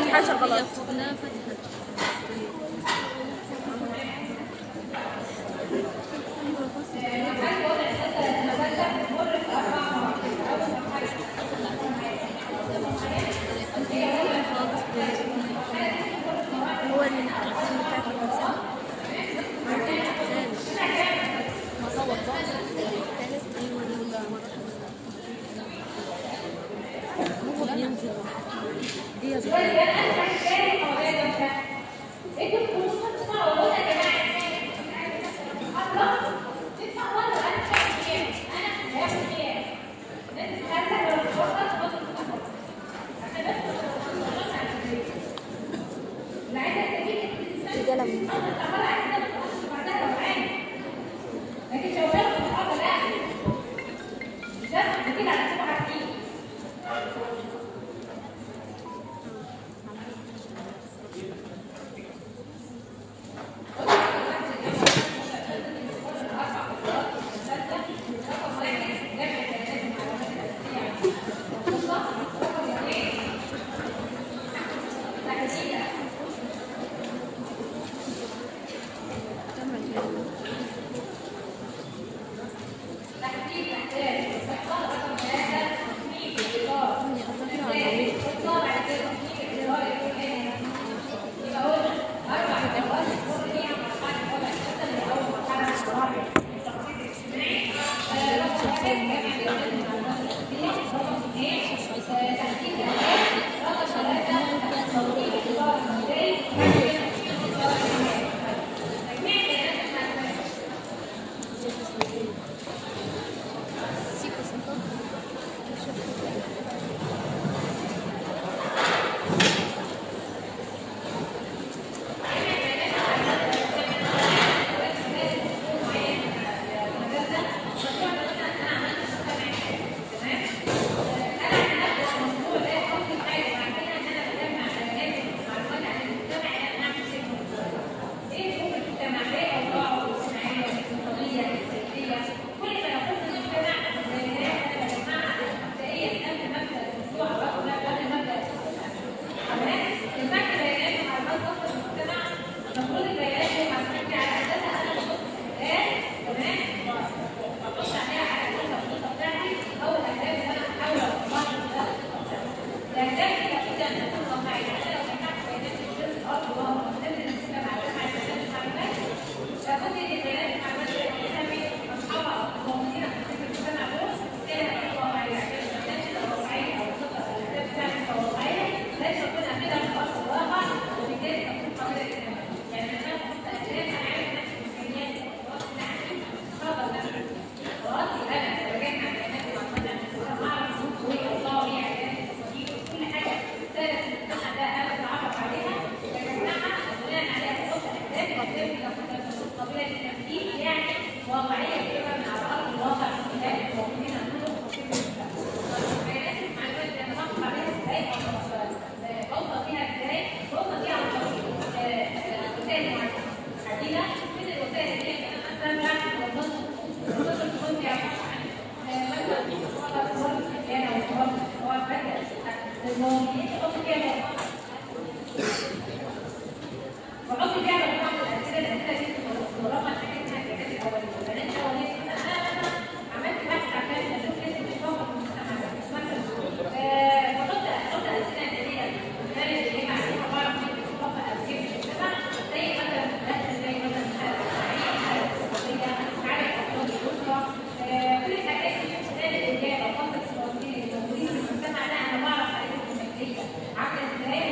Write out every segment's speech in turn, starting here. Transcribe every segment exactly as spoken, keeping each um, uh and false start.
حاجة غلط. لا فتحت. هو اللي بتاعت الإنسان هو بينزل عامله ازاي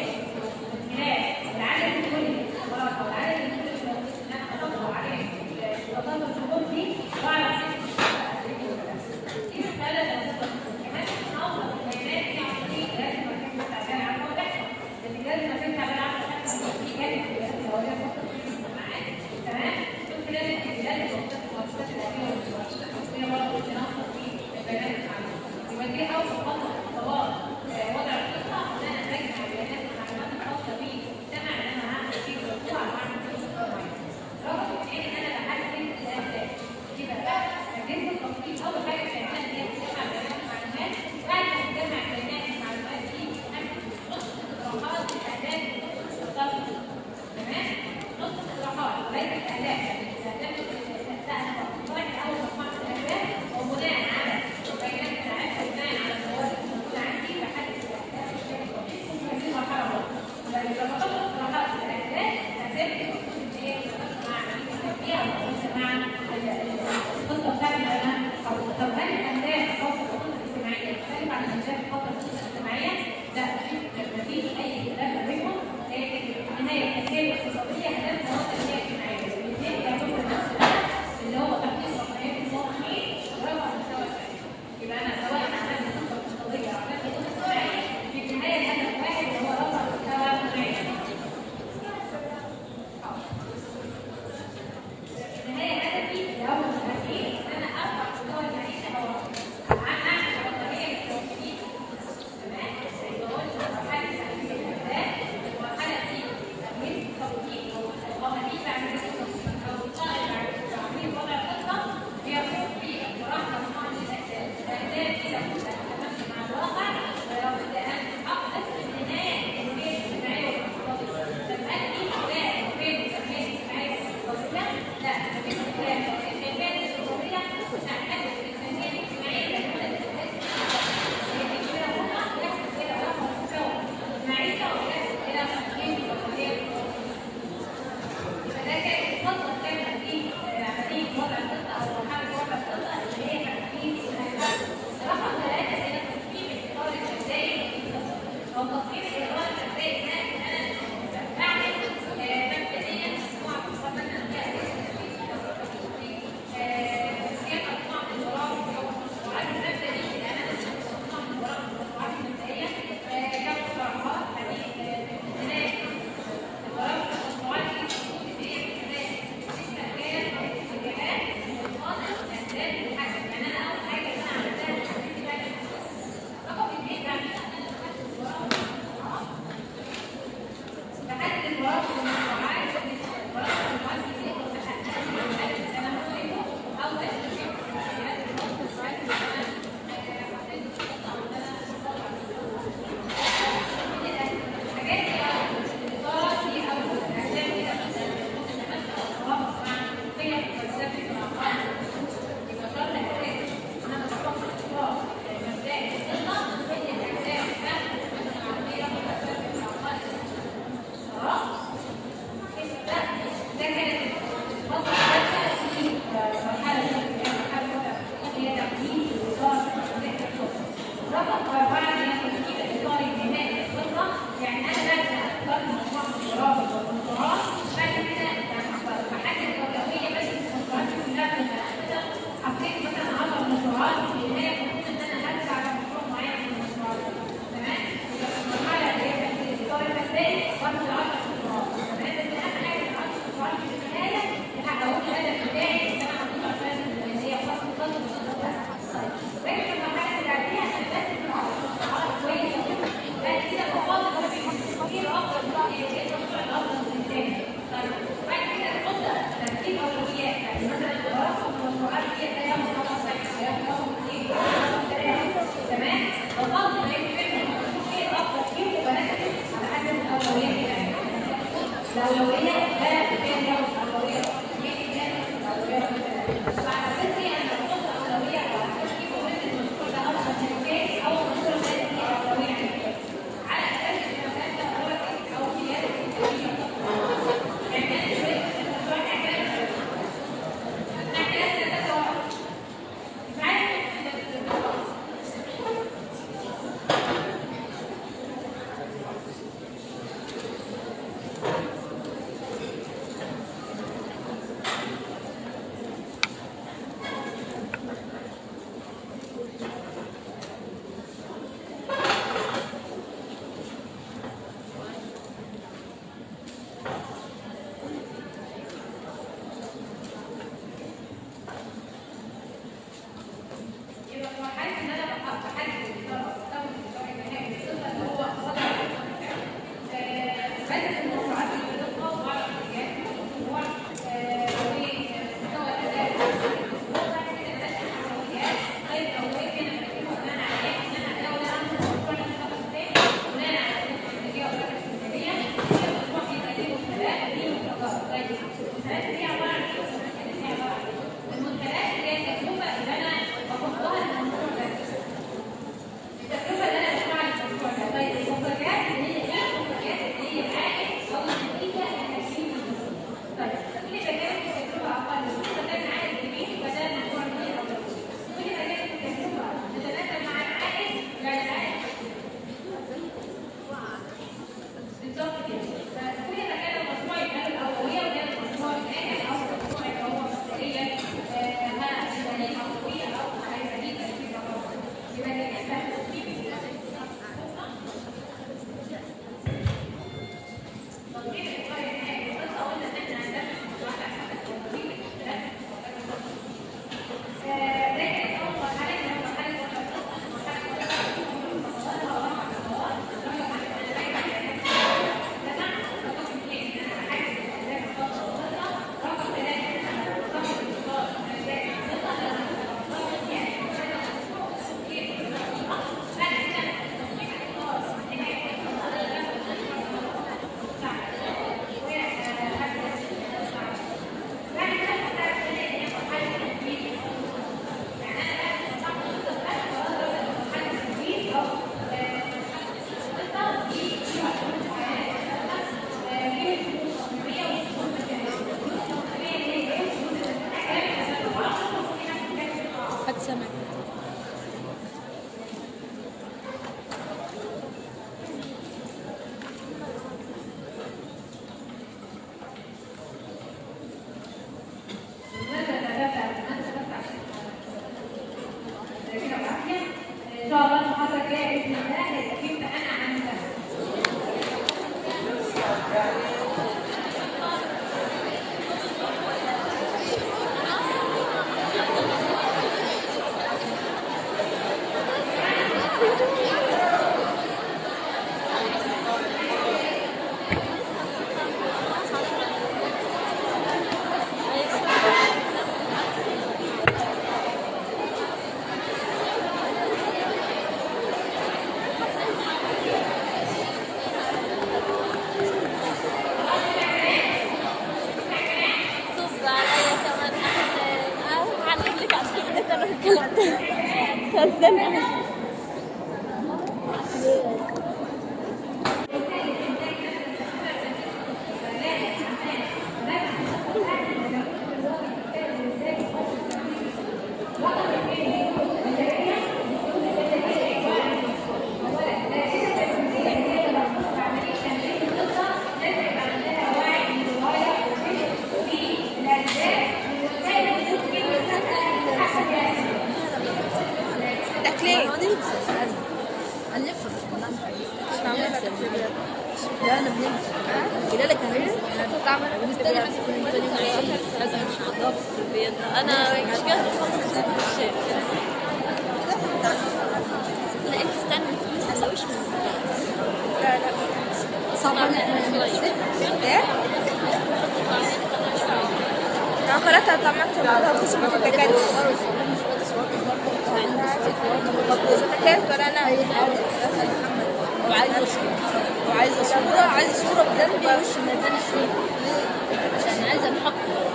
وعايزه صوره وعايزه صوره عايزه صوره بجنب وش الميدان الشريف عشان عايزه محقق.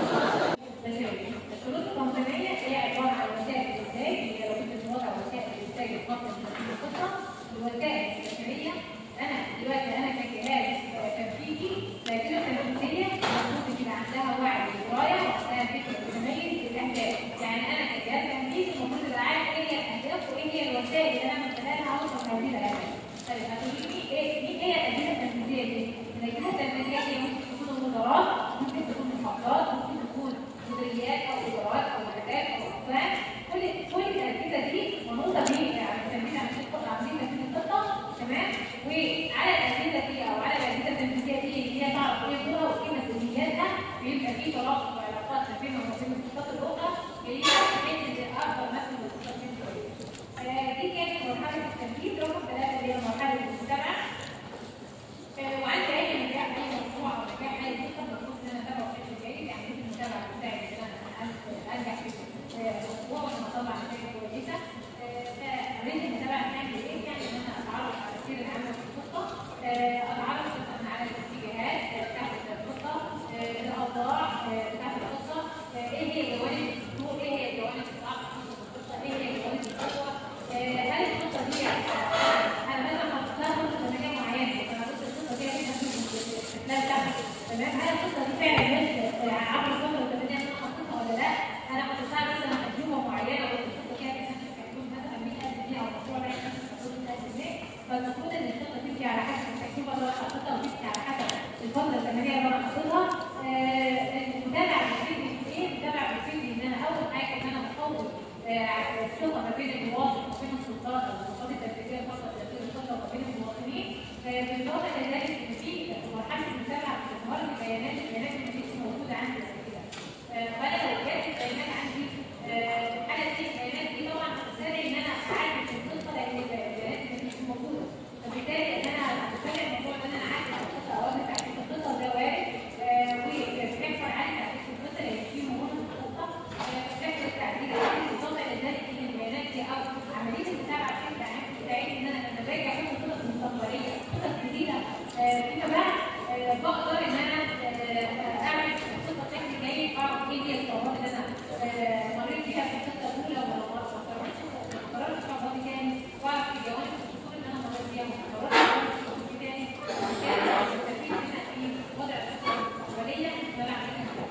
الشروط التنظيميه هي عباره عن وسائل الانتاج، هي لو كنت بتوضع وسائل الانتاج الخاصه بالخطه، الوسائل البشريه. انا دلوقتي انا كجهاز تنفيذي لكن التنفيذيه المفروض يبقى عندها وعي ودرايه وعندها فكر متميز بالاهداف، يعني انا كجهاز تنفيذي المفروض ابقى عارف ايه هي الاهداف وايه هي الوسائل اللي انا من خلالها اوصل لهذه الاهداف. طيب هتقولي لي ايه مين هي الاجهزه التنفيذيه دي؟ الاجهزه التنفيذيه دي ممكن تكون الوزارات، ممكن تكون محافظات، ممكن تكون مديريات او ادارات او وحدات او اقسام. كل كل الاجهزه دي منوطه بيه يعني بنسميها خطه عاملين تنفيذ الخطه، تمام؟ وعلى الاجهزه دي او على الاجهزه التنفيذيه دي هي تعرف ايه دورها وايه مسؤولياتها، بيبقى في ترابط وعلاقات ما بين منظمه الخطط الاخرى اللي هي بحيث ان افضل مسؤول للخطه دي كانت مرحله التنفيذ. رقم ثلاثه اللي هي مرحله المتابعه. وعندي اي نجاح اي مشروع او نجاح اي خطه المفروض ان انا اتابعه بشكل جيد، يعني ممكن المتابعه بتاعي ان انا انجح في المشروع وانا اطلع نتائج كويسه. فاريد المتابعه بتاعتي ايه؟ يعني ان انا اتعرف على سير العمل في الخطه، اتعرف مثلا على الاتجاهات بتاعت الخطه، الاوضاع بتاعت الخطه، ايه هي جوانب الدستور، ايه هي جوانب الصعب في الخطه، ايه هي جوانب الخطوه، هل الخطه دي انا مثلا حطيت لها خطه زمنيه معينه فانا قلت الخطه دي لا تعمل تمام، هل الخطه دي فعلا ماشيه عبر الفتره الزمنيه اللي انا حطيتها ولا لا؟ انا حطيت لها مثلا تجربه معينه ولا الخطه دي هتنفذ تكون مثلا مية ألف جنيه او مشروع ده هينفذ تكون مية ألف جنيه، فالمفروض ان الخطه تمشي على حسب التكلفه اللي انا حطيتها وتمشي على حسب الفتره الزمنيه اللي انا حطيتها. المتابعه بتفيدني في ايه؟ المتابعه بتفيدني ان انا اول حاجه ان انا بفوض الثقه ما بين المواطن وما بين السلطات او السلطات التنفيذيه الخاصه بتنفيذ الخطه وما بين المواطنين. بالاضافه الى ذلك ان في مرحله المتابعه بتظهر لي بيانات البيانات اللي مش موجوده عندي قبل كده. فانا لو جات البيانات عندي الحاله دي البيانات دي طبعا هتساعدني ان انا اعالج الخطه لان البيانات اللي مش موجوده، فبالتالي ان انا هتساعد الموضوع ان انا اعالج الخطه او انا تعديل الخطه ده وارد وبيحصل عالي تعديل الخطه لان في موجود في الخطه بشكل التعديل. بالاضافه الى ذلك ان البيانات دي او عمليه المتابعه بشكل عام بتساعدني ان انا لما باجي احط خطط مستقبليه خطط جديده فيما بعد بقدر ان انا اعمل خطه بشكل جيد، اعرف ايه هي القرارات اللي انا مريت بيها في الخطه الاولى ولا ما قررتش قررت قرار تاني، واعرف الجوانب الخطوط اللي انا مريت بيها وقررت قرار تاني. بالتالي بستفيد منها في وضع الخطه المستقبليه اللي انا عملتها.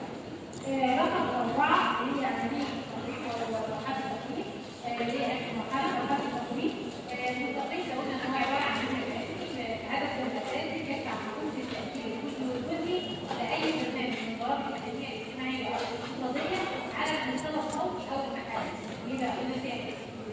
رقم اربعه اللي هي عمليه التطبيق ومرحله التطبيق اللي هي مرحله مرحله التطبيق. التطبيق لو قلنا ان هو عباره عن هدف الاساسي يدفع مجهود التاثير الجزئي والجزئي لاي برنامج من برامج التنميه الاجتماعيه او الاقتصاديه على المستوى القومي او المحلي. يبقى قلنا فيها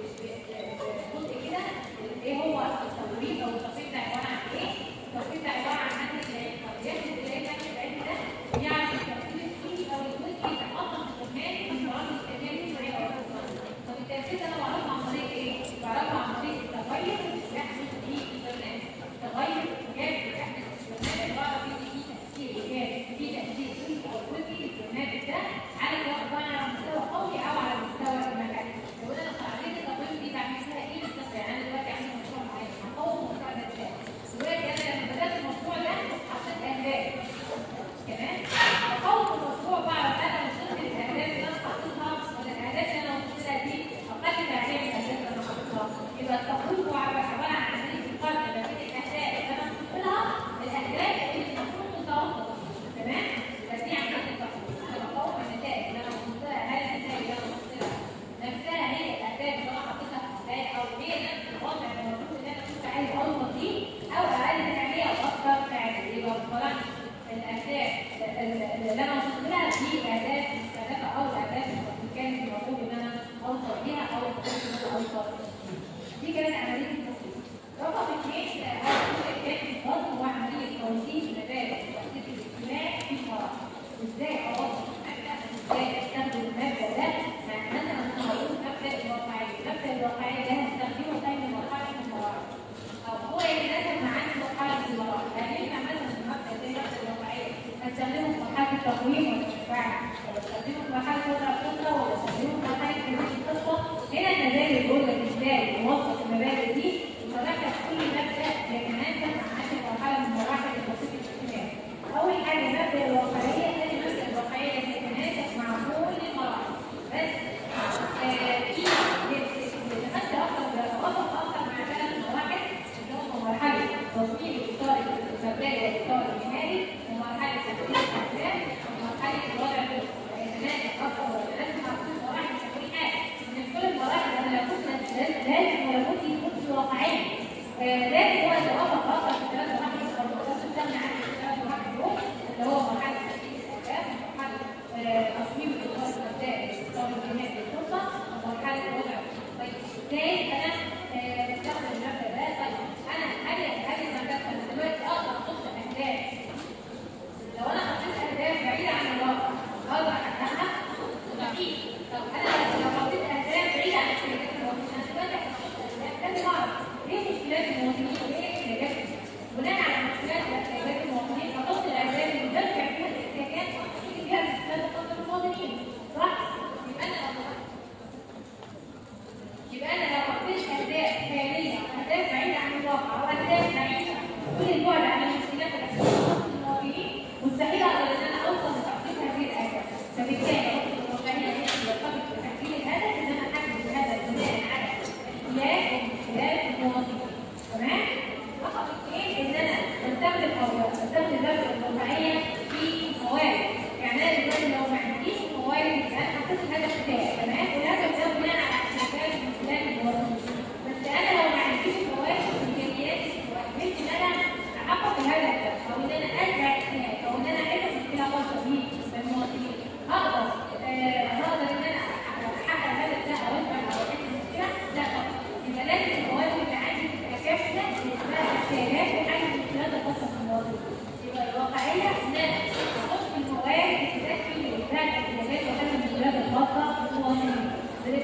جزء كده ايه هو التطبيق او التطبيق ده عباره عن ايه؟ التطبيق ده عباره عن منهج القضيات اللي هي كانت بتاعتنا ده يعني التاثير الجزئي او الجزئي يتحقق في برنامج من برامج التنميه الاجتماعيه او الاقتصاديه. طب التاثير ده انا بعرفه عن طريق ايه؟ بعرفه عن طريق التغير اللي بيحدث في البرنامج. تغير ايجابي بيحدث في البرنامج بعرف ان في تاثير ايجابي في تاثير جزئي او جزئي للبرنامج ده على سواء على المستوى القومي او على المستوى المحلي. لو انا عمليه التقويم دي بعمل فيها ايه بالظبط؟ يعني انا دلوقتي عندي مشروع معين هقوم المشروع ده ازاي؟ دلوقتي انا لما بدات المشروع ده حطيت اهداف كمان اقوم المشروع بعرف انا وصلت للاهداف اللي انا حاططها ولا الاهداف اللي انا وصلت لها دي اقل تعبير من الاهداف اللي انا حاططها. يبقى التقويم هو عباره عن عمليه القرن ما بين الاهداف اللي انا حاطط لها الاهداف اللي المفروض متوافقه. تمام؟ بس دي عمليه التقويم. انا بقوم النتائج اللي انا وصلت لها، هل النتائج اللي انا وصلت لها نفسها هي الاهداف اللي انا حاططها في البدايه او هي نفس الوضع اللي المفروض ان انا كنت عايز اوصل ليه او اقل فعاليه او اكثر فعاليه. يبقى طلعت الاهداف اللي انا وصلت لها دي اهداف مستهدفه او اهداف كانت المفروض ان انا اوصل ليها او المفروض ان انا اوصل ليها. دي كانت عمليه التطبيق. رقم اثنين الجزء الثاني برضه هو عمليه توظيف مبادئ التخطيط الاجتماعي في مراحل. ازاي اوظف المبدا؟ ازاي استخدم المبدا ده؟ يعني مثلا انا هقول مبدا الواقعيه، المبدا الواقعيه ده هستخدمه ثاني مرحله في المراحل. او هو يتناسب مع عندي مرحله في المراحل، يعني ينفع مثلا المبدا زي المبدا الواقعيه استخدمه في مرحله التقويم ولا مش ينفع؟ ولا استخدمه في مرحله وضع الخطه ولا استخدمه في مرحله تنفيذ الخطه؟ هنا النتائج بتقول لك ازاي نوظف المبادئ دي ونركز كل مبدا يتناسب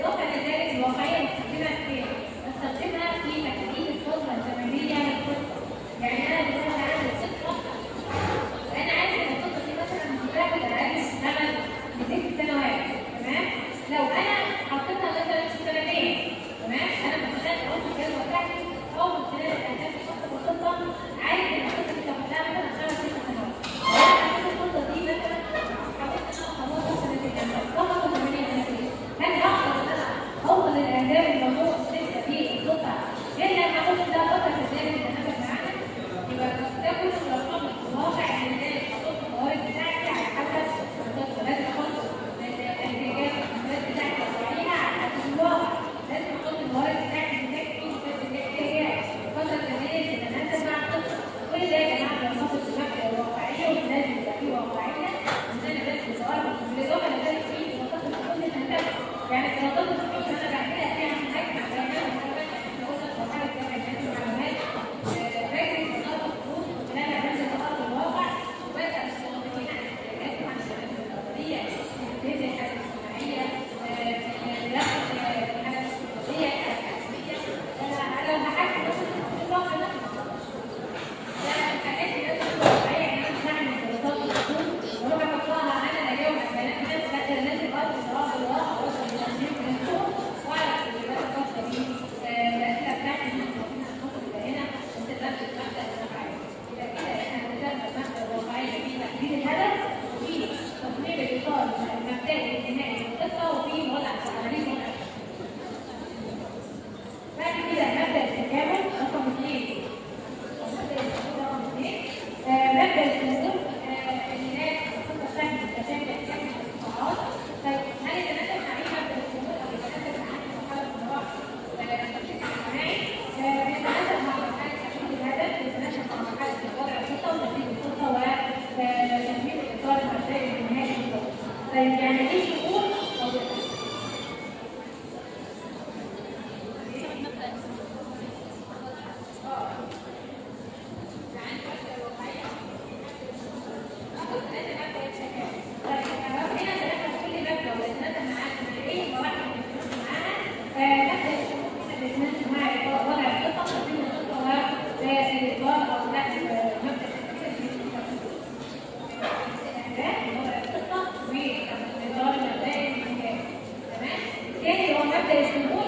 بالاضافه لذلك الواقعيه بستخدمها في ايه؟ بستخدمها في تحديد الفتره الزمنيه للخطه. يعني انا دلوقتي عندي خطه وانا عارف ان الخطه دي مثلا بتاخد اقل امل لست سنوات، تمام؟ لو انا حطيتها مثلا في سنتين، تمام؟ انا متخيل اول الجدول بتاعتي او من خلال الاهداف الخاصه بالخطه عارف ان الخطه دي تاخد لها مثلا خمس ست سنوات. انا الخطه دي مثلا حاولت ان انا اخلصها سنتين، طبعا ثمانية سنتين، هل هقدر ان انا اوصل للاهداف الموضوع السته في الخطه الا لما اخد ده فتره كذلك تتناسب معانا؟ يبقى ده كله الارقام الواقع ان ازاي احط الموارد بتاعتي على حسب الخطه. لازم احط الاحتياجات والموارد بتاعتي عليها على حسب الواقع. لازم احط الموارد بتاعتي بتاعتي في الاحتياجات الفتره الزمنيه اللي تتناسب مع الخطه. كل ده يا جماعه بناخد المبدا الواقعيه ولازم يبقى فيه واقعيه ان انا بس بصور. بالاضافه لذلك في دراسات الحقوق الهندسه، يعني دراسات الحقوق انا بعملها فيها حاجات مع بيانات وحاجات احنا قلنا في مرحله جامعه المعلومات. فاكر دراسات الحقوق ان انا بنزل على ارض الواقع وبسال المواطنين عن احتياجاتهم، عن الشبكه القضائيه، بتنزل الحاله الاجتماعيه، دراسه الحاله الاقتصاديه، الحاله الحاسبيه. انا لو هحكي مثلا في الواقع ده الحاجات اللي لازم تبقى واقعيه. يعني انا مش هعمل دراسات الحقوق واروح احطها انا لا جاوب على بيانات ناس، لا لازم ارض الواقع الواقع اوصل للتنظيم بنفسهم واعرف الاجابات الخاصه بيه، الاسئله بتاعتي اللي المفروض هنحط تبقى هنا وتتنفذ المبدا الواقعي. يبقى كده احنا بنستخدم المبدا الواقعيه في تحديد الهدف وفي تصميم الاطار المبدئي النهائي للخطه وفي وضع تعريف وضع. بعد كده مبدا التكامل رقم اثنين. مبدا الصندوق اللي هي الخطه الثانيه التشابه التكامل الاستطاعات. طيب هل يتناسب مع ايه مبدا الصندوق او يتناسب مع مرحله الصراع التخطيط الاجتماعي؟ يتناسب مع مرحله تحديد الهدف، يتناسب مع مرحله وضع الخطه وتنفيذ الخطه وتنفيذ الاطار المبدئي النهائي للخطه. طيب يعني ايه شؤون او الصندوق